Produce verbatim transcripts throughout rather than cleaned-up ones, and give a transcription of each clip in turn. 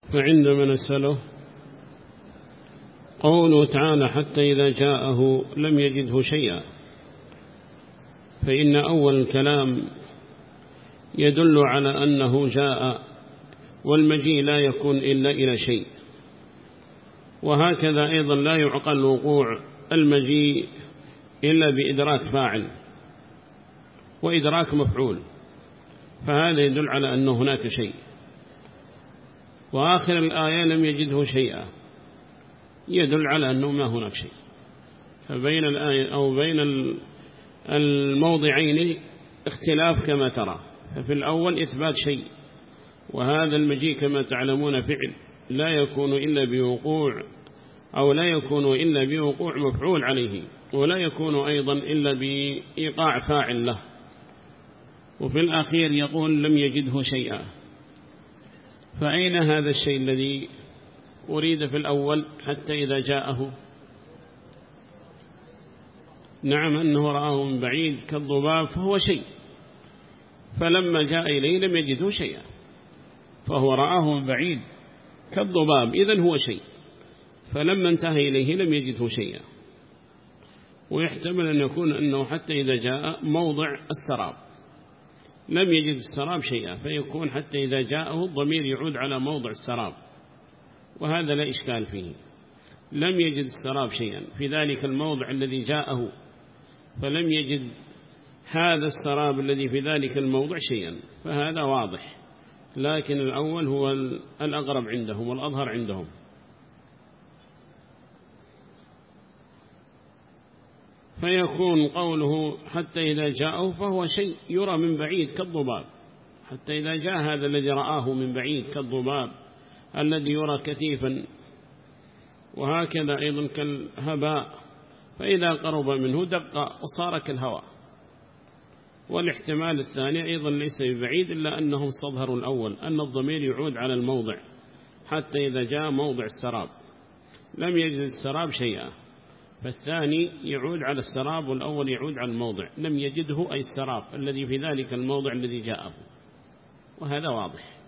فعندما نسأله قوله تعالى حتى إذا جاءه لم يجده شيئا، فإن أول الكلام يدل على أنه جاء، والمجيء لا يكون إلا إلى شيء. وهكذا أيضا لا يعقل وقوع المجيء إلا بإدراك فاعل وإدراك مفعول، فهذا يدل على أن هناك شيء. وآخر الآية لم يجده شيئا يدل على أنه ما هناك شيء. فبين الآية أو بين الموضعين اختلاف كما ترى. ففي الأول إثبات شيء، وهذا المجيء كما تعلمون فعل لا يكون إلا بوقوع أو لا يكون إلا بوقوع مفعول عليه، ولا يكون أيضا إلا بإيقاع فاعل له. وفي الأخير يقول لم يجده شيئا، فأين هذا الشيء الذي أريد في الأول حتى إذا جاءه؟ نعم أنه رآه من بعيد كالضباب فهو شيء، فلما جاء إليه لم يجده شيئا، فهو رآه من بعيد كالضباب إذن هو شيء، فلما انتهى إليه لم يجده شيئا. ويحتمل أن يكون أنه حتى إذا جاء موضع السراب لم يجد السراب شيئا، فيكون حتى إذا جاءه الضمير يعود على موضع السراب، وهذا لا إشكال فيه. لم يجد السراب شيئا في ذلك الموضع الذي جاءه، فلم يجد هذا السراب الذي في ذلك الموضع شيئا، فهذا واضح. لكن الأول هو الأقرب عندهم والأظهر عندهم. فيكون قوله حتى إذا جاءه فهو شيء يرى من بعيد كالضباب، حتى إذا جاء هذا الذي رآه من بعيد كالضباب الذي يرى كثيفا، وهكذا أيضا كالهباء، فإذا قرب منه دق وصار كالهواء. والاحتمال الثاني أيضا ليس ببعيد، إلا أنهم استظهروا الأول أن الضمير يعود على الموضع، حتى إذا جاء موضع السراب لم يجد السراب شيئا، فالثاني يعود على السراب والأول يعود على الموضع، لم يجده أي السراب الذي في ذلك الموضع الذي جاءه، وهذا واضح.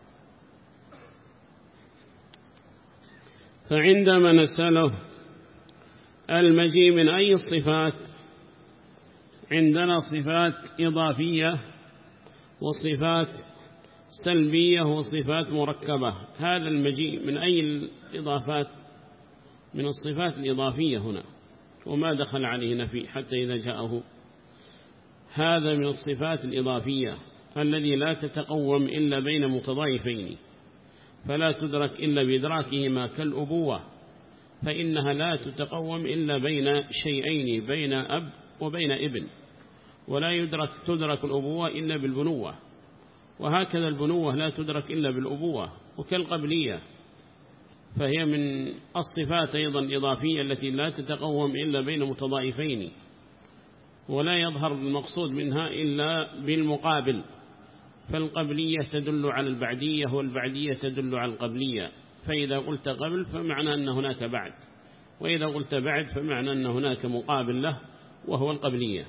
فعندما نسأله المجيء من أي الصفات، عندنا صفات إضافية وصفات سلبية وصفات مركبة. هذا المجيء من أي الإضافات؟ من الصفات الإضافية هنا، وما دخل عليه نفي حتى إذا جاءه. هذا من الصفات الإضافية الذي لا تتقوم إلا بين متضايفين، فلا تدرك إلا بإدراكهما كالأبوة، فإنها لا تتقوم إلا بين شيئين، بين أب وبين ابن، ولا يدرك تدرك الأبوة إلا بالبنوة، وهكذا البنوة لا تدرك إلا بالأبوة. وكالقبلية فهي من الصفات أيضا إضافية التي لا تتقوم إلا بين متضايفين، ولا يظهر المقصود منها إلا بالمقابل. فالقبلية تدل على البعدية والبعدية تدل على القبلية، فإذا قلت قبل فمعنى أن هناك بعد، وإذا قلت بعد فمعنى أن هناك مقابل له وهو القبلية.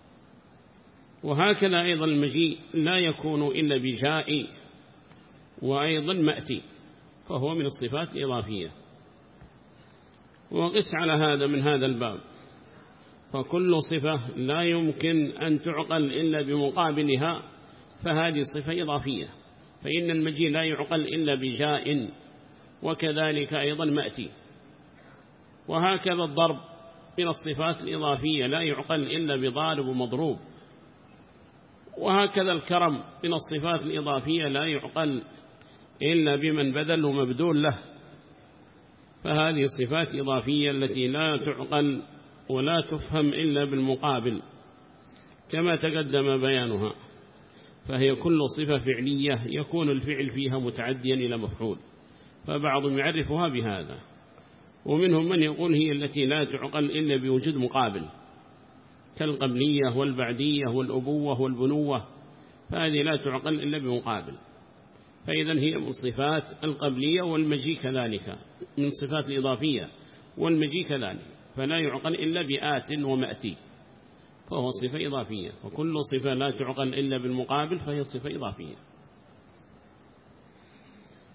وهكذا أيضا المجيء لا يكون إلا بجاء وأيضا مأتي، فهو من الصفات الإضافية. وقس على هذا من هذا الباب، فكل صفة لا يمكن أن تعقل إلا بمقابلها فهذه صفة إضافية، فإن المجيء لا يعقل إلا بجاء، وكذلك أيضا مأتي. وهكذا الضرب من الصفات الإضافية لا يعقل إلا بضارب ومضروب. وهكذا الكرم من الصفات الإضافية لا يعقل إلا بمن بذل ومبذول له، فهذه صفات إضافية التي لا تعقل ولا تفهم إلا بالمقابل كما تقدم بيانها. فهي كل صفة فعلية يكون الفعل فيها متعديا إلى مفعول، فبعضهم يعرفها بهذا، ومنهم من يقول هي التي لا تعقل إلا بوجود مقابل، كالقبلية والبعدية والأبوة والبنوة، فهذه لا تعقل إلا بمقابل. فإذا هي من صفات القبلية، والمجيء كذلك من صفات الإضافية، والمجيء كذلك، فلا يعقل إلا بآت ومأتي، فهو صفة إضافية. وكل صفة لا تعقل إلا بالمقابل فهي صفة إضافية.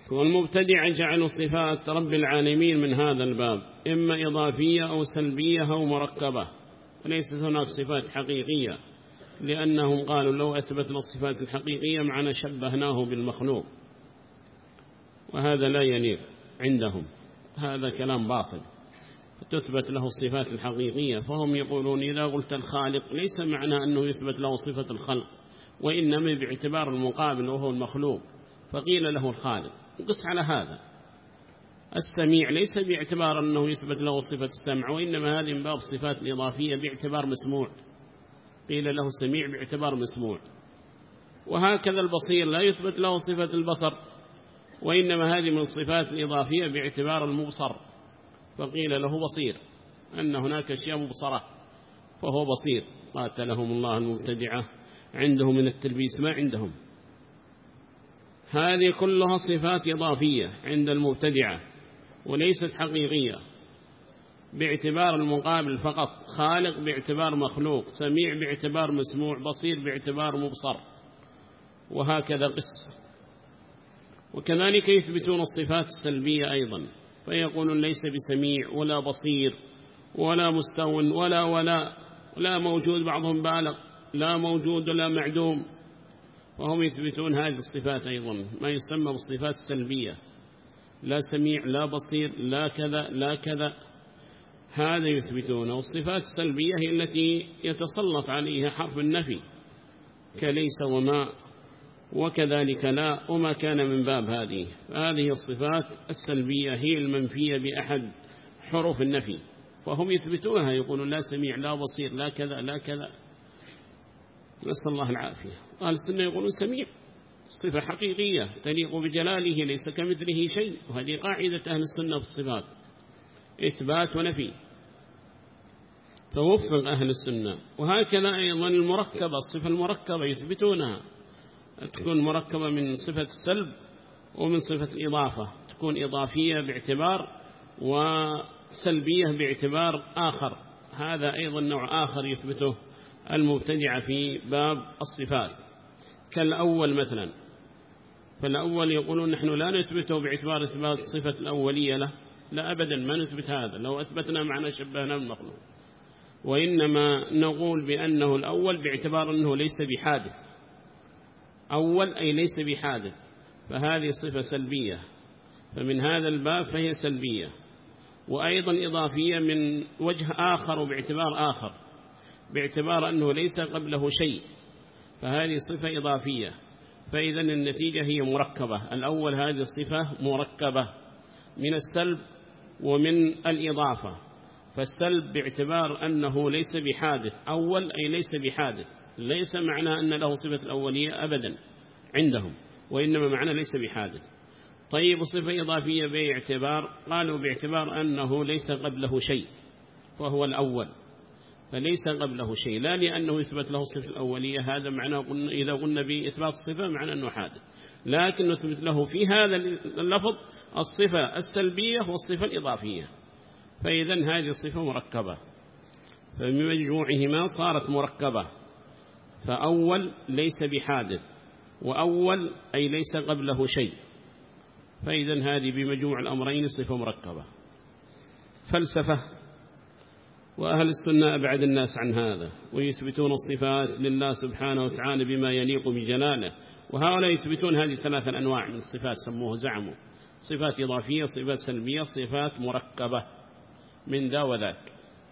والمبتدع جعلوا صفات رب العالمين من هذا الباب إما إضافية أو سلبية أو مركبة، وليست هناك صفات حقيقية، لأنهم قالوا لو أثبتنا الصفات الحقيقية معنا شبهناه بالمخلوق، وهذا لا يليق عندهم، هذا كلام باطل. تثبت له الصفات الحقيقية، فهم يقولون إذا قلت الخالق ليس معنى أنه يثبت له صفة الخلق، وإنما باعتبار المقابل وهو المخلوق، فقيل له الخالق. قس على هذا. السميع ليس باعتبار أنه يثبت له صفة السمع، وإنما هذه من باب الصفات الإضافية باعتبار مسموع، قيل له سميع باعتبار مسموع. وهكذا البصير لا يثبت له صفة البصر، وإنما هذه من الصفات الإضافية باعتبار المبصر، فقيل له بصير، أن هناك أشياء مبصرة فهو بصير. قاتلهم الله المبتدعة، عنده من التلبيس ما عندهم. هذه كلها صفات إضافية عند المبتدعة وليست حقيقية، باعتبار المقابل فقط، خالق باعتبار مخلوق، سميع باعتبار مسموع، بصير باعتبار مبصر، وهكذا قس. وكذلك يثبتون الصفات السلبية أيضا، فيقولون ليس بسميع ولا بصير ولا مستو ولا ولا لا موجود، بعضهم بالغ، لا موجود ولا معدوم، وهم يثبتون هذه الصفات أيضا، ما يسمى بالصفات السلبية، لا سميع لا بصير لا كذا لا كذا، هذا يثبتونه. والصفات السلبية هي التي يتسلط عليها حرف النفي كليس وما وكذلك لا وما كان من باب هذه، فهذه الصفات السلبية هي المنفية بأحد حروف النفي، فهم يثبتونها، يقولون لا سميع لا بصير لا كذا لا كذا، نسأل الله العافية. أهل السنة يقولون سميع، صفة حقيقية تليق بجلاله ليس كمثله شيء، وهذه قاعدة أهل السنة في الصفات، إثبات ونفي، فوفق أهل السنة. وهكذا أيضا المركبة، الصفة المركبة يثبتونها، تكون مركبة من صفة السلب ومن صفة الإضافة، تكون إضافية باعتبار وسلبية باعتبار آخر، هذا أيضا نوع آخر يثبته المبتدع في باب الصفات. كالأول مثلا، فالأول يقولون نحن لا نثبته باعتبار إثبات صفة الأولية له، لا أبدا ما نثبت هذا، لو أثبتنا معنا شبهنا بالمخلوق، وإنما نقول بأنه الأول باعتبار أنه ليس بحادث، أول أي ليس بحادث، فهذه صفة سلبية، فمن هذا الباب فهي سلبية، وأيضا إضافية من وجه آخر وباعتبار آخر، باعتبار أنه ليس قبله شيء، فهذه صفة إضافية، فإذا النتيجة هي مركبة. الأول هذه الصفة مركبة من السلب ومن الإضافة، فالسلب باعتبار أنه ليس بحادث، أول أي ليس بحادث، ليس معنى أن له صفة الأولية أبدا عندهم، وإنما معنى ليس بحادث. طيب صفة إضافية باعتبار، قالوا باعتبار أنه ليس قبله شيء، فهو الأول، فليس قبله شيء، لا لأنه يثبت له صفة الأولية، هذا معنى قلنا إذا قلنا بإثبات الصفة معنى أنه حادث، لكن نثبت له في هذا اللفظ الصفة السلبية والصفة الإضافية، فإذا هذه الصفة مركبة، فبمجموعهما صارت مركبة، فأول ليس بحادث، وأول أي ليس قبله شيء، فإذا هذه بمجموع الأمرين صفة مركبة. فلسفة وأهل السنة أبعد الناس عن هذا، ويثبتون الصفات لله سبحانه وتعالى بما يليق بجلاله، وهؤلاء يثبتون هذه ثلاثة أنواع من الصفات سموه زعموا، صفات إضافية، صفات سلبية، صفات مركبة من ذا وذاك.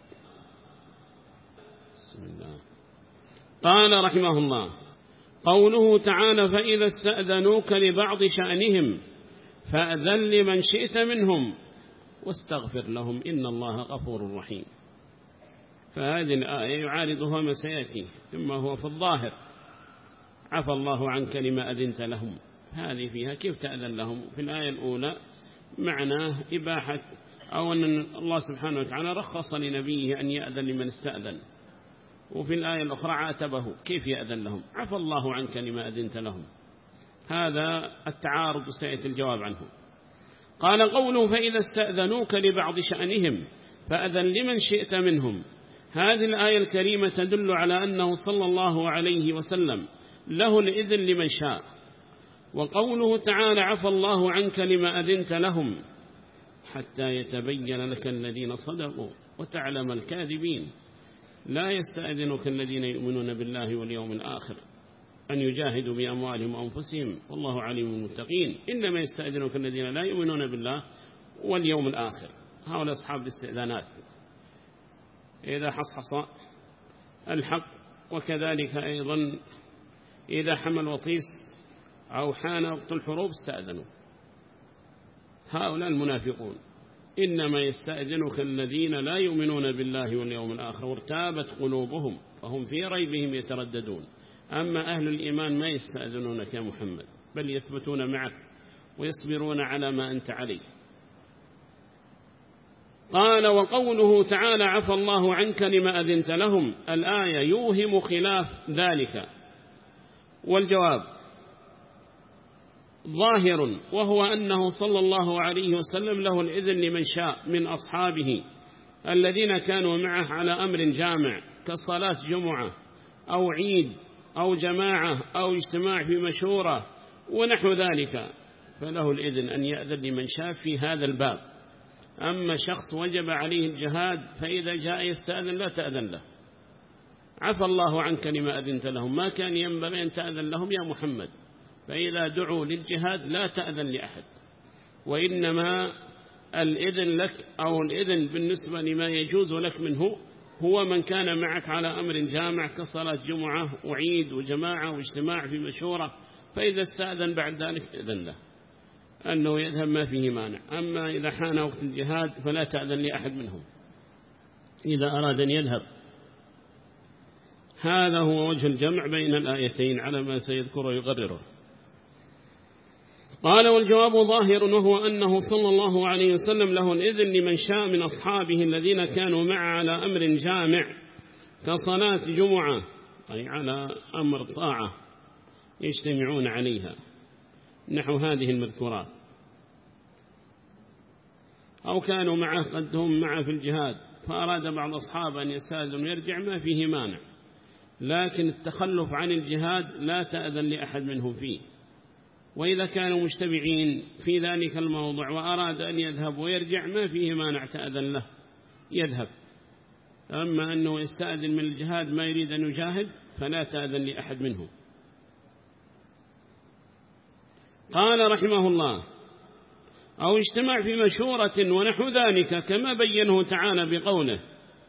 بسم الله. قال رحمه الله: قوله تعالى: فإذا استأذنوك لبعض شأنهم فأذن لمن شئت منهم واستغفر لهم إن الله غفور رحيم. فهذه الآية يعارضها ما سيأتي، إما هو في الظاهر عفى الله عنك لما أذنت لهم، هذه فيها كيف تأذن لهم. في الآية الأولى معناه إباحة، أو أن الله سبحانه وتعالى رخص لنبيه أن يأذن لمن استأذن، وفي الآية الأخرى عاتبه كيف يأذن لهم، عفى الله عنك لما أذنت لهم. هذا التعارض سيأتي الجواب عنه. قال قوله: فإذا استأذنوك لبعض شأنهم فأذن لمن شئت منهم. هذه الآية الكريمة تدل على أنه صلى الله عليه وسلم له الإذن لمن شاء، وقوله تعالى عفى الله عنك لما أذنت لهم حتى يتبين لك الذين صدقوا وتعلم الكاذبين. لا يستأذنك الذين يؤمنون بالله واليوم الآخر أن يجاهدوا بأموالهم وأنفسهم والله عليم بالمتقين، إنما يستأذنك الذين لا يؤمنون بالله واليوم الآخر، هؤلاء أصحاب الاستئذانات إذا حصحص الحق، وكذلك أيضا إذا حمل وطيس أو حان وقت الحروب استأذنوا. هؤلاء المنافقون. إنما يستأذنك الذين لا يؤمنون بالله واليوم الآخر وارتابت قلوبهم فهم في ريبهم يترددون. أما أهل الإيمان ما يستأذنونك يا محمد، بل يثبتون معك ويصبرون على ما أنت عليه. قال وقوله تعالى عفى الله عنك لما أذنت لهم، الآية يوهم خلاف ذلك، والجواب ظاهر، وهو أنه صلى الله عليه وسلم له الإذن لمن شاء من أصحابه الذين كانوا معه على أمر جامع كصلاة جمعة أو عيد أو جماعة أو اجتماع في مشورة ونحو ذلك، فله الإذن أن يأذن لمن شاء في هذا الباب. أما شخص وجب عليه الجهاد فإذا جاء يستأذن لا تأذن له. عفى الله عنك لما أذنت لهم، ما كان ينبغي أن تأذن لهم يا محمد، فإذا دعوا للجهاد لا تأذن لأحد، وإنما الإذن لك أو الإذن بالنسبة لما يجوز لك منه هو من كان معك على أمر جامع كصلاة جمعة وعيد وجماعة واجتماع في مشورة، فإذا استأذن بعد ذلك إذن له أنه يذهب ما فيه مانع. أما إذا حان وقت الجهاد فلا تأذن لأحد منهم إذا أراد أن يذهب. هذا هو وجه الجمع بين الآيتين على ما سيذكر ويقرره. قال والجواب ظاهر، وهو أنه صلى الله عليه وسلم له الإذن لمن شاء من أصحابه الذين كانوا معه على أمر جامع كصلاة جمعة، أي على أمر طاعة يجتمعون عليها نحو هذه المذكورات، أو كانوا معه قد هم معه في الجهاد فأراد بعض أصحاب أن يستأذن ويرجع ما فيه مانع، لكن التخلف عن الجهاد لا تأذن لأحد منهم فيه. وإذا كانوا مجتمعين في ذلك الموضع وأراد أن يذهب ويرجع ما فيه مانع تأذن له يذهب. أما أنه يستأذن من الجهاد ما يريد أن يجاهد فلا تأذن لأحد منهم. قال رحمه الله أو اجتماع في مشورة ونحو ذلك كما بينه تعالى بقوله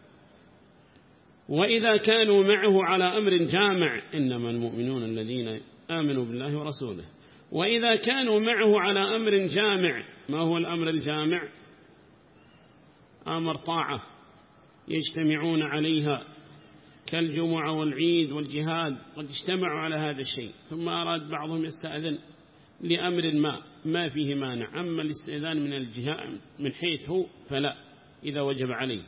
وإذا كانوا معه على أمر جامع، إنما المؤمنون الذين آمنوا بالله ورسوله. وإذا كانوا معه على أمر جامع، ما هو الأمر الجامع؟ أمر طاعة يجتمعون عليها كالجمعة والعيد والجهاد، قد اجتمعوا على هذا الشيء ثم أراد بعضهم يستأذن لأمر ما ما فيه مانع. أما الاستئذان من الجهاد من حيث هو فلا إذا وجب عليه.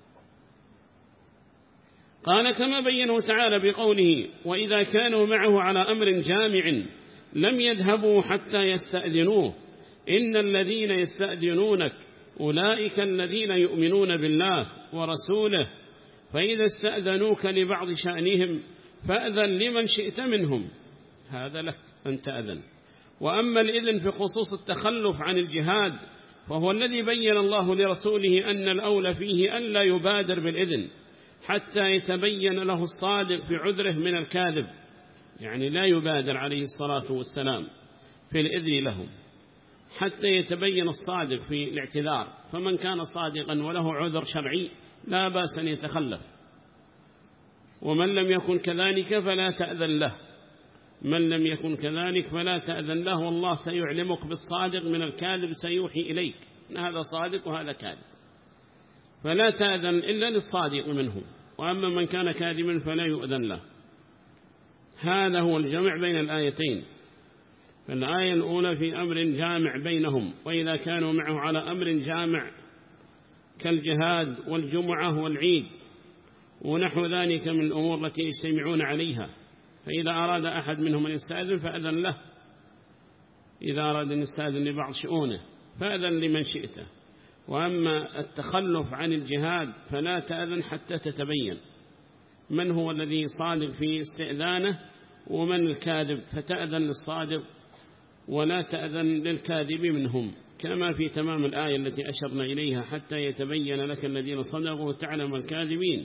قال كما بينه تعالى بقوله وإذا كانوا معه على أمر جامع لم يذهبوا حتى يستأذنوه إن الذين يستأذنونك أولئك الذين يؤمنون بالله ورسوله فإذا استأذنوك لبعض شأنهم فأذن لمن شئت منهم، هذا لك أن تأذن. وأما الإذن في خصوص التخلف عن الجهاد فهو الذي بين الله لرسوله أن الأولى فيه أن لا يبادر بالإذن حتى يتبين له الصادق في عذره من الكاذب، يعني لا يبادر عليه الصلاة والسلام في الإذن لهم حتى يتبين الصادق في الاعتذار. فمن كان صادقا وله عذر شرعي لا بأس أن يتخلف، ومن لم يكن كذلك فلا تأذن له. من لم يكن كذلك فلا تأذن له، والله سيعلمك بالصادق من الكاذب، سيوحي إليك هذا صادق وهذا كاذب، فلا تأذن إلا للصادق منهم، وأما من كان كاذبا فلا يؤذن له. هذا هو الجمع بين الآيتين. فالآية الأولى في أمر جامع بينهم، وإذا كانوا معه على أمر جامع كالجهاد والجمعة والعيد ونحو ذلك من الأمور التي يجتمعون عليها، فإذا أراد أحد منهم أن يستأذن فأذن له، إذا أراد أن يستأذن لبعض شؤونه فأذن لمن شئته. وأما التخلف عن الجهاد فلا تأذن حتى تتبين من هو الذي صادق في استئذانه ومن الكاذب، فتأذن للصادق ولا تأذن للكاذب منهم، كما في تمام الآية التي أشرنا إليها حتى يتبين لك الذين صدقوا وتعلم الكاذبين.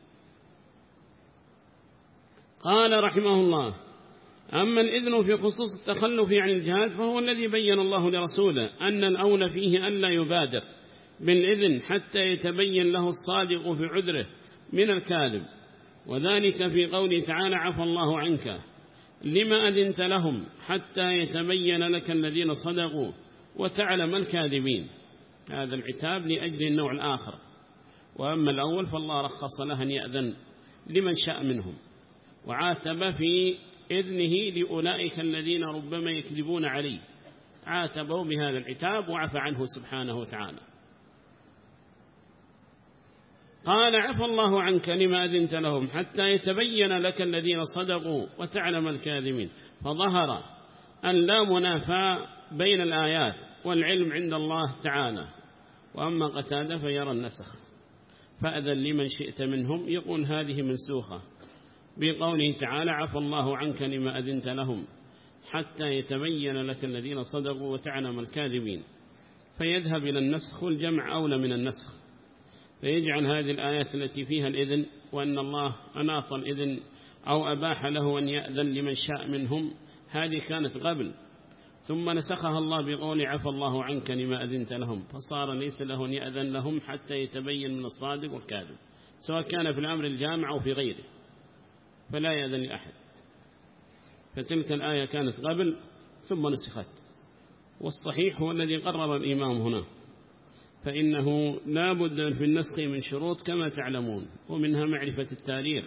قال رحمه الله: أما الإذن في خصوص التخلف عن الجهاد فهو الذي بين الله لرسوله أن الأولى فيه ألا يبادر بالإذن حتى يتبين له الصادق في عذره من الكاذب، وذلك في قوله تعالى: عفى الله عنك لما أذنت لهم حتى يتبين لك الذين صدقوا وتعلم الكاذبين. هذا العتاب لأجل النوع الآخر. وأما الأول فالله رخص له أن يأذن لمن شاء منهم، وعاتب في إذنه لأولئك الذين ربما يكذبون عليه، عاتبوا بهذا العتاب وعفى عنه سبحانه وتعالى. قال: عفى الله عنك لما أذنت لهم حتى يتبين لك الذين صدقوا وتعلم الكاذبين. فظهر أن لا منافاة بين الآيات والعلم عند الله تعالى. وأما قتادة فيرى النسخ، فأذن لمن شئت منهم، يقول هذه منسوخة بقوله تعالى: عفى الله عنك لما أذنت لهم حتى يتبين لك الذين صدقوا وتعلم الكاذبين، فيذهب إلى النسخ، والجمع أولى من النسخ، فيجعل هذه الآيات التي فيها الإذن وأن الله أناط الإذن أو أباح له أن يأذن لمن شاء منهم، هذه كانت قبل، ثم نسخها الله بقول عفى الله عنك لما أذنت لهم، فصار ليس له أن يأذن لهم حتى يتبين من الصادق والكاذب، سواء كان في الأمر الجامع أو في غيره، فلا يأذن لأحد. فتلك الآية كانت قبل ثم نسخت، والصحيح هو الذي قرر الإمام هنا، فإنه لا بد في النسخ من شروط كما تعلمون، ومنها معرفة التاريخ،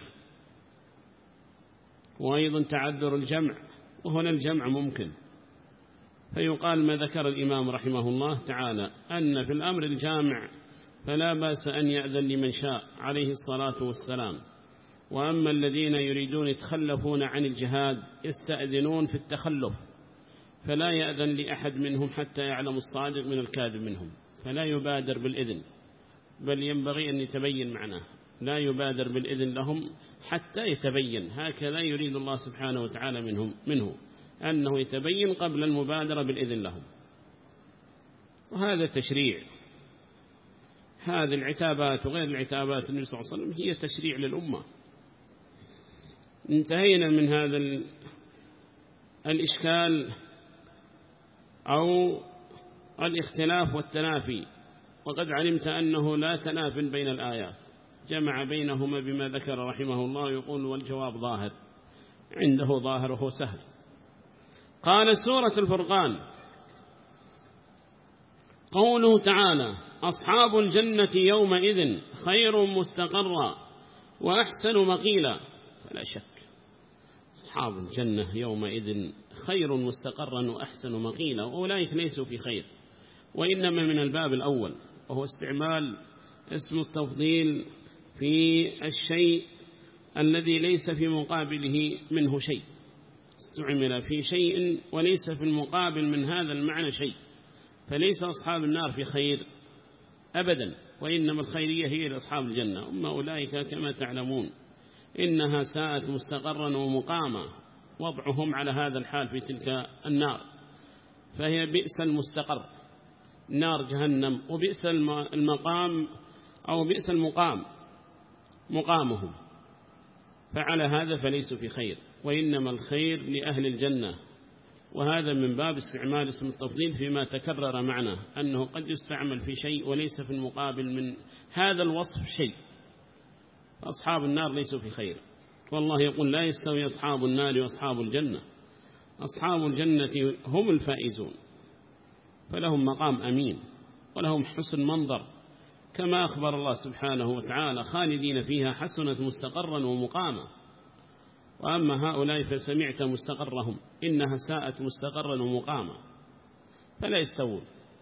وأيضا تعذر الجمع، وهنا الجمع ممكن، فيقال ما ذكر الإمام رحمه الله تعالى أن في الأمر الجامع فلا بأس أن يأذن لمن شاء عليه الصلاة والسلام. وأما الذين يريدون يتخلفون عن الجهاد يستأذنون في التخلف، فلا يأذن لأحد منهم حتى يعلم الصادق من الكاذب منهم، فلا يبادر بالإذن، بل ينبغي أن يتبين معناه، لا يبادر بالإذن لهم حتى يتبين. هكذا يريد الله سبحانه وتعالى منهم منه أنه يتبين قبل المبادرة بالإذن لهم. وهذا تشريع، هذه العتابات وغير العتابات النبي صلى الله عليه وسلم هي تشريع للأمة. انتهينا من هذا الإشكال أو الاختلاف والتنافي، وقد علمت أنه لا تناف بين الآيات، جمع بينهما بما ذكر رحمه الله، يقول والجواب ظاهر، عنده ظاهر وهو سهل. قال: سورة الفرقان، قوله تعالى: أصحاب الجنة يومئذ خير مستقرا وأحسن مقيلا. فلا شك أصحاب الجنة يومئذ خير مستقرا وأحسن مقيلا، وأولئك ليسوا في خير، وإنما من الباب الأول، وهو استعمال اسم التفضيل في الشيء الذي ليس في مقابله منه شيء، استعمل في شيء وليس في المقابل من هذا المعنى شيء، فليس أصحاب النار في خير أبدا، وإنما الخيرية هي لأصحاب الجنة. أما أولئك كما تعلمون إنها ساءت مستقرا ومقاما، وضعهم على هذا الحال في تلك النار، فهي بئس المستقر، نار جهنم، وبئس المقام أو بئس المقام مقامهم، فعلى هذا فليسوا في خير، وإنما الخير لأهل الجنة. وهذا من باب استعمال اسم التفضيل فيما تكرر معنا، أنه قد يستعمل في شيء وليس في المقابل من هذا الوصف شيء. أصحاب النار ليسوا في خير، والله يقول لا يستوي أصحاب النار وأصحاب الجنة، أصحاب الجنة هم الفائزون، فلهم مقام أمين ولهم حسن منظر، كما أخبر الله سبحانه وتعالى: خالدين فيها حسنة مستقرا ومقاما. وأما هؤلاء فسمعت مستقرهم إنها ساءت مستقرا ومقاما، فلا يستوون.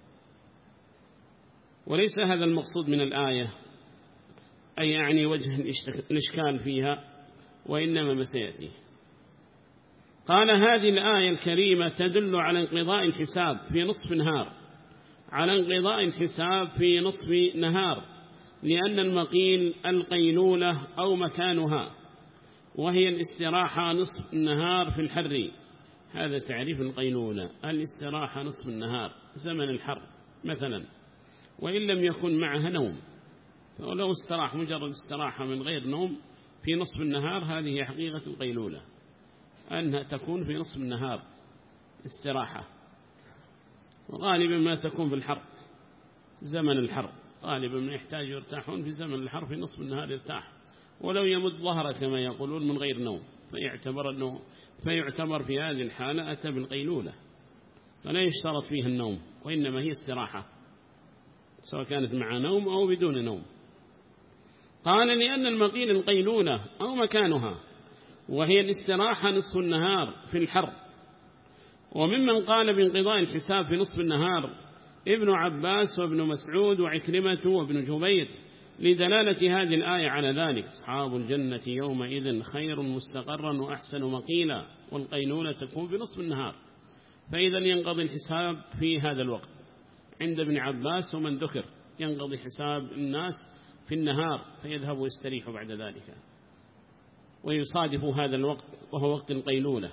وليس هذا المقصود من الآية، أي يعني وجه الإشكال فيها، وإنما ما سيأتي. قال: هذه الآية الكريمة تدل على انقضاء الحساب في نصف نهار، على انقضاء الحساب في نصف نهار، لأن المقيل القيلولة أو مكانها، وهي الاستراحة نصف النهار في الحر. هذا تعريف القيلولة. الاستراحة نصف النهار زمن الحر مثلا، وإن لم يكن معها نوم، فلو استراح مجرد استراحة من غير نوم في نصف النهار، هذه حقيقة القيلولة، أنها تكون في نصف النهار استراحة. وغالبا ما تكون في الحر، زمن الحر غالبا ما يحتاج يرتاحون في زمن الحر، في نصف النهار يرتاح، ولو يمد ظهره كما يقولون من غير نوم، فيعتبر, أنه فيعتبر في هذه الحالة أتى بالقيلولة، فلا يشترط فيه النوم، وإنما هي استراحة سواء كانت مع نوم أو بدون نوم. قال لأن المقيل القيلولة أو مكانها، وهي الاستراحة نصف النهار في الحر. وممن قال بانقضاء الحساب في نصف النهار ابن عباس وابن مسعود وعكرمة وابن جبير، لدلالة هذه الآية على ذلك: أصحاب الجنة يومئذ خير مستقرا وأحسن مقيلا، والقيلولة تكون في نصف النهار، فإذا ينقضي الحساب في هذا الوقت. عند ابن عباس ومن ذكر ينقضي حساب الناس في النهار، فيذهبوا يستريحوا بعد ذلك، ويصادف هذا الوقت وهو وقت القيلولة.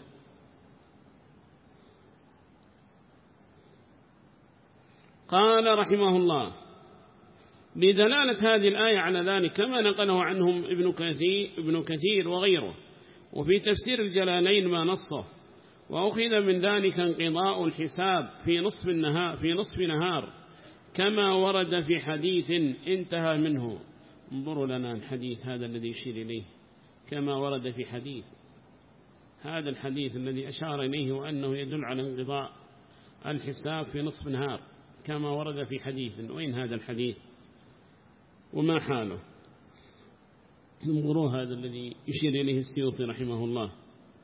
قال رحمه الله: لدلالة هذه الآية على ذلك كما نقله عنهم ابن كثير, ابن كثير وغيره، وفي تفسير الجلالين ما نصه، وأخذ من ذلك انقضاء الحساب في نصف النهار في نصف نهار كما ورد في حديث انتهى منه. انظروا لنا الحديث هذا الذي يشير إليه، كما ورد في حديث، هذا الحديث الذي أشار إليه وأنه يدل على انقضاء الحساب في نصف نهار كما ورد في حديث. وين هذا الحديث وما حاله؟ انظروا هذا الذي يشير إليه السيوطي رحمه الله.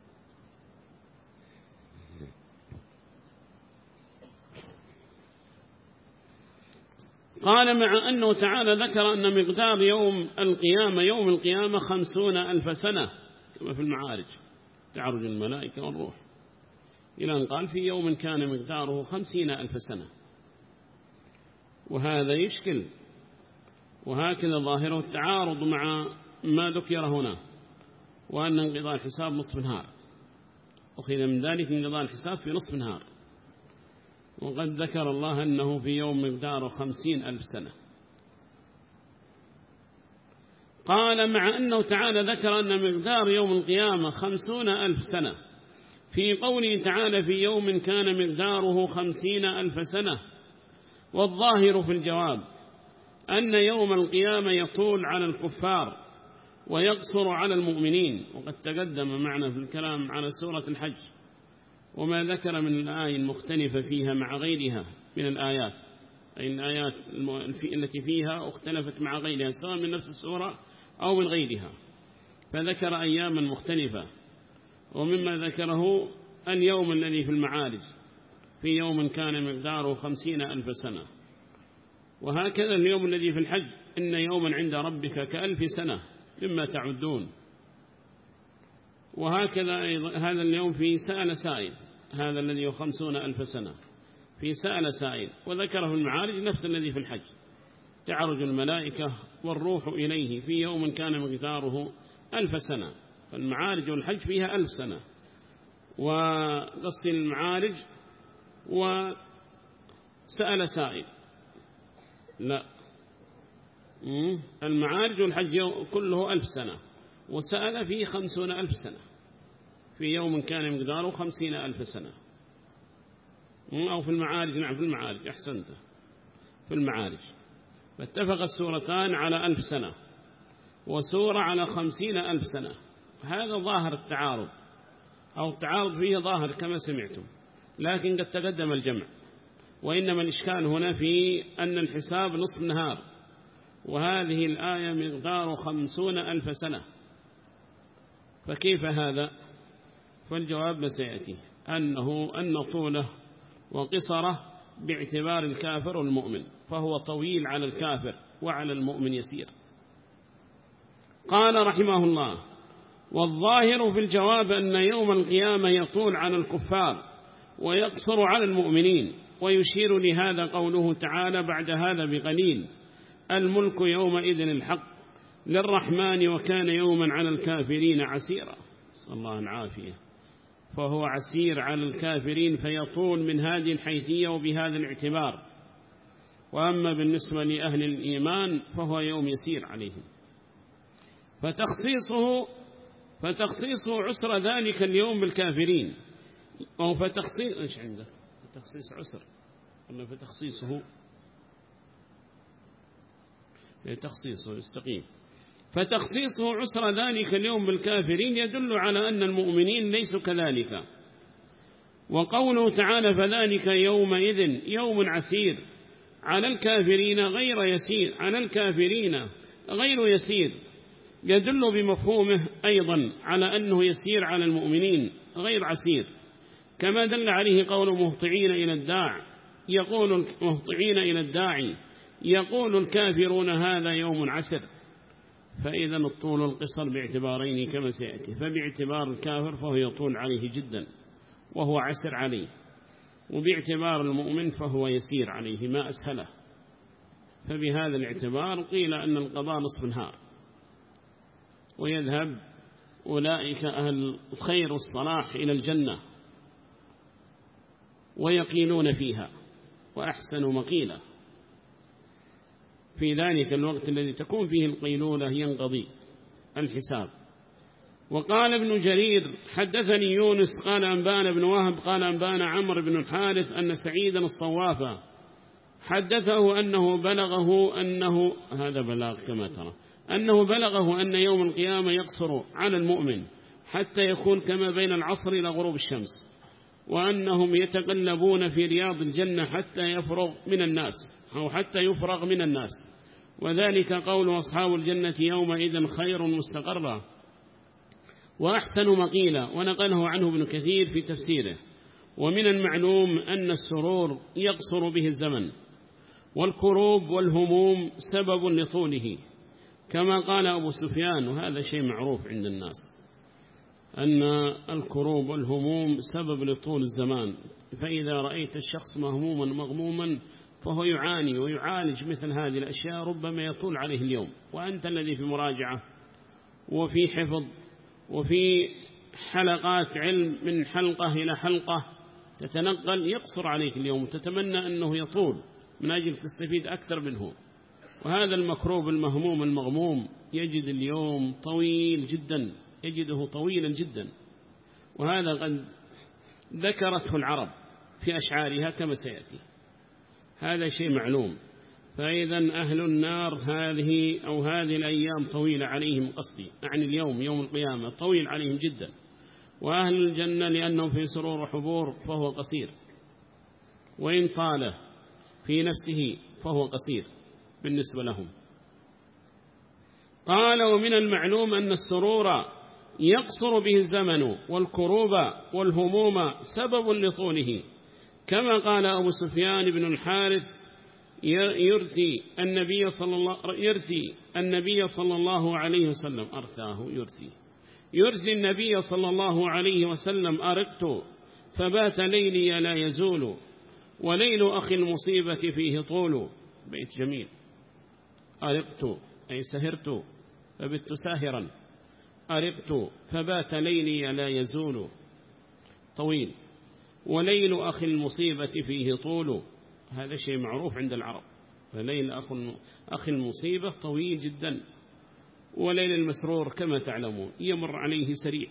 قال: مع أنه تعالى ذكر أن مقدار يوم القيامة يوم القيامة خمسون ألف سنة كما في المعارج، تعرج الملائكة والروح، إلى أن قال في يوم كان مقداره خمسين ألف سنة، وهذا يشكل. وهكذا ظاهره التعارض مع ما ذكر هنا، وأن انقضاء الحساب نصف نهار، أخذ من ذلك انقضاء الحساب في نصف نهار، وقد ذكر الله أنه في يوم مقداره خمسين ألف سنة. قال: مع أنه تعالى ذكر أن مقدار يوم القيامة خمسون ألف سنة في قوله تعالى في يوم كان مقداره خمسين ألف سنة، والظاهر في الجواب أن يوم القيامة يطول على الكفار ويقصر على المؤمنين، وقد تقدم معنا في الكلام على سورة الحج وما ذكر من الآية المختلفة فيها مع غيرها من الآيات، أي الآيات التي فيها اختلفت مع غيرها سواء من نفس السورة أو من غيرها، فذكر أياما مختلفة. ومما ذكره اليوم الذي في المعارج في يوم كان مقداره خمسين ألف سنة، وهكذا اليوم الذي في الحج إن يوما عند ربك كألف سنة مما تعدون. وهكذا هذا اليوم في سأل سائل، هذا الذي هو خمسون ألف سنة في سأل سائل، وذكره المعارج نفس الذي في الحج، تعرج الملائكة والروح إليه في يوم كان مقداره ألف سنة، فالمعارج والحج فيها ألف سنة. وقص المعارج وسأل سائل، لا، المعارج والحج كله ألف سنة، وسأل فيه خمسون ألف سنة في يوم كان مقداره خمسين ألف سنة. أو في المعارج، نعم في المعارج، أحسنت، في المعارج. فاتفق السورتان على ألف سنة، وسورة على خمسين ألف سنة. هذا ظاهر التعارض، أو التعارض فيه ظاهر كما سمعتم، لكن قد تقدم الجمع. وإنما الإشكال هنا في أن الحساب نصف نهار، وهذه الآية مقدار خمسون ألف سنة، فكيف هذا؟ فالجواب سيأتي أنه أن طوله وقصره باعتبار الكافر والمؤمن، فهو طويل على الكافر وعلى المؤمن يسير. قال رحمه الله: والظاهر في الجواب أن يوم القيامة يطول على الكفار ويقصر على المؤمنين، ويشير لهذا قوله تعالى بعد هذا بقليل: الملك يومئذ الحق للرحمن وكان يوما على الكافرين عسيرا. صلى الله العافية. فهو عسير على الكافرين فيطول من هذه الحيثية وبهذا الاعتبار. وأما بالنسبة لأهل الإيمان فهو يوم يسير عليهم. فتخصيصه فتخصيصه عسر ذلك اليوم بالكافرين، أو فتخصيص إيش عنده فتخصيص عسر ولا فتخصيصه تخصيصه يستقيم. فتخصيصه عسر ذلك اليوم بالكافرين يدل على أن المؤمنين ليسوا كذلك. وقوله تعالى فذلك يومئذ يوم عسير على الكافرين غير يسير على الكافرين غير يسير يدل بمفهومه أيضا على أنه يسير على المؤمنين غير عسير، كما دل عليه قول مهطعين إلى الداع يقول مهطعين إلى الداعي يقول الكافرون هذا يوم عسر. فإذا الطول القصر باعتبارين كما سيأتي. فباعتبار الكافر فهو يطول عليه جدا وهو عسر عليه، وباعتبار المؤمن فهو يسير عليه ما أسهله. فبهذا الاعتبار قيل أن القضاء نصف نهار، ويذهب أولئك أهل الخير والصلاح إلى الجنة ويقيلون فيها وأحسن مقيلة. في ذلك الوقت الذي تكون فيه القيلولة ينقضي الحساب. وقال ابن جرير حدثني يونس قال أنبانا بن وهب قال أنبانا عمرو بن الحارث أن سعيدا الصوافة حدثه أنه بلغه أنه هذا بلاغ كما ترى أنه بلغه أن يوم القيامة يقصر على المؤمن حتى يكون كما بين العصر إلى غروب الشمس، وأنهم يتقلبون في رياض الجنة حتى يفرغ من الناس أو حتى يفرغ من الناس. وذلك قول أصحاب الجنة يومئذ خير مستقرا وأحسن مقيلا، ونقله عنه ابن كثير في تفسيره. ومن المعلوم أن السرور يقصر به الزمن، والكروب والهموم سبب لطوله، كما قال أبو سفيان، وهذا شيء معروف عند الناس أن الكروب والهموم سبب لطول الزمان. فإذا رأيت الشخص مهموما مغموما فهو يعاني ويعالج مثل هذه الأشياء ربما يطول عليه اليوم، وأنت الذي في مراجعة وفي حفظ وفي حلقات علم من حلقة إلى حلقة تتنقل يقصر عليك اليوم وتتمنى أنه يطول من أجل تستفيد أكثر منه. وهذا المكروب المهموم المغموم يجد اليوم طويل جدا، يجده طويلا جدا، وهذا قد ذكرته العرب في أشعارها كما سيأتي. هذا شيء معلوم. فإذا أهل النار هذه أو هذه الأيام طويلة عليهم، قصدي عن اليوم يوم القيامة طويل عليهم جدا. وأهل الجنة لأنهم في سرور وحبور فهو قصير، وإن طال في نفسه فهو قصير بالنسبة لهم. قال ومن المعلوم أن السرور يقصر به الزمن، والكروب والهموم سبب لطوله، كما قال أبو سفيان بن الحارث يرثي النبي صلى الله يرثي النبي صلى الله عليه وسلم أرثاه يرثي يرثي النبي صلى الله عليه وسلم أرقت فبات ليلي لا يزول، وليل أخي المصيبة فيه طول. بيت جميل. أرقت أي سهرت فبت ساهرا، أرقت فبات ليلي لا يزول طويل، وليل أخي المصيبة فيه طول. هذا شيء معروف عند العرب. فليل أخي المصيبة طويل جدا، وليل المسرور كما تعلمون يمر عليه سريع.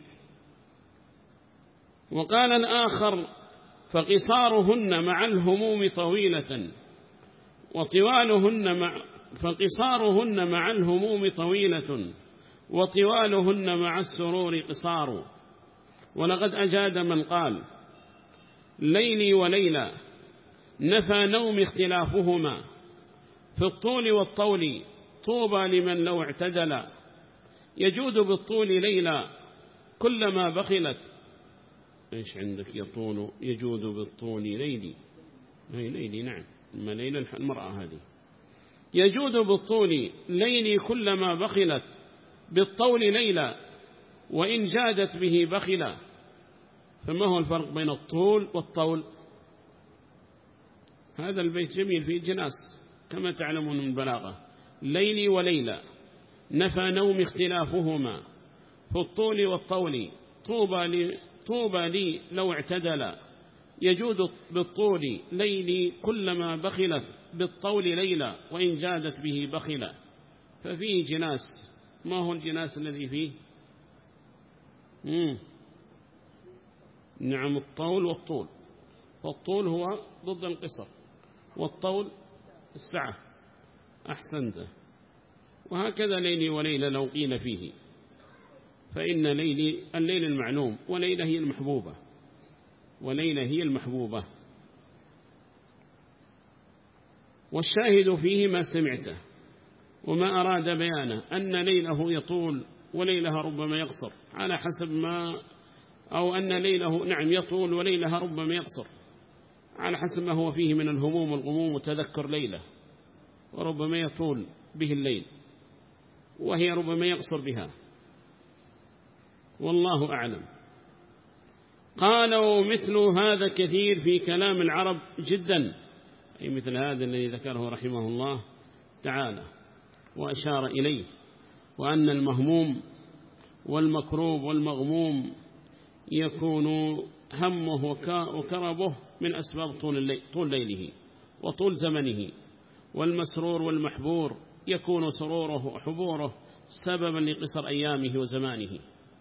وقال الآخر فقصارهن مع الهموم طويلة وطوالهن مع فقصارهن مع الهموم طويلة وطوالهن مع السرور قصار. ولقد أجاد من قال ليلي وليلى نفى نوم اختلافهما، في الطول والطول طوبى لمن لو اعتدل، يجود بالطول ليلى كلما بخلت. إيش عندك يطول يجود بالطول ليلي، هي ليلي نعم، ما ليلى المرأة هذه. يجود بالطول ليلي كلما بخلت، بالطول ليلى وإن جادت به بخلا. فما هو الفرق بين الطول والطول؟ هذا البيت جميل فيه جناس كما تعلمون من بلاغة. ليلي وليلى نفى نوم اختلافهما، في الطول والطول طوبى طوبى لي لو اعتدل يجود بالطول ليلي كلما بخلت بالطول ليلى وإن جادت به بخلا. ففيه جناس. ما هو الجناس الذي فيه؟ مم. نعم الطول والطول. فالطول هو ضد القصر والطول السعة. أحسنت. وهكذا ليلي وليلة لو قيل فيه، فإن ليلي الليل المعلوم وليلة هي المحبوبة، وليلة هي المحبوبة. والشاهد فيه ما سمعته وما أراد بيانه أن ليله يطول وليلها ربما يقصر على حسب ما، أو أن ليله نعم يطول وليلها ربما يقصر على حسب ما هو فيه من الهموم والغموم وتذكر ليلة، وربما يطول به الليل وهي ربما يقصر بها، والله أعلم. قال ومثل هذا كثير في كلام العرب جدا، أي مثل هذا الذي ذكره رحمه الله تعالى وأشار إليه، وأن المهموم والمكروب والمغموم يكون همه وكربه من أسباب طول, الليل طول ليله وطول زمنه، والمسرور والمحبور يكون سروره وحبوره سببا لقصر أيامه وزمانه.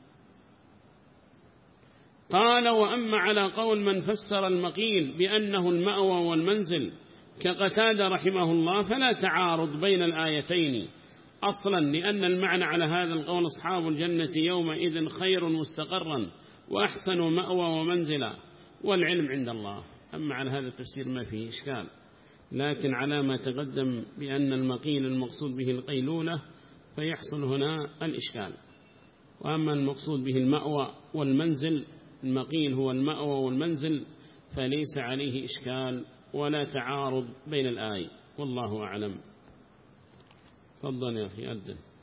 قال وأما على قول من فسر المقيل بأنه المأوى والمنزل كقتادة رحمه الله فلا تعارض بين الآيتين أصلا، لأن المعنى على هذا القول أصحاب الجنة يومئذ خير مستقرا وأحسن مأوى ومنزلا والعلم عند الله. أما على هذا التفسير ما فيه إشكال، لكن على ما تقدم بأن المقيل المقصود به القيلولة فيحصل هنا الإشكال. وأما المقصود به المأوى والمنزل، المقيل هو المأوى والمنزل، فليس عليه إشكال ولا تعارض بين الآي، والله أعلم. تفضل يا أخي أدن.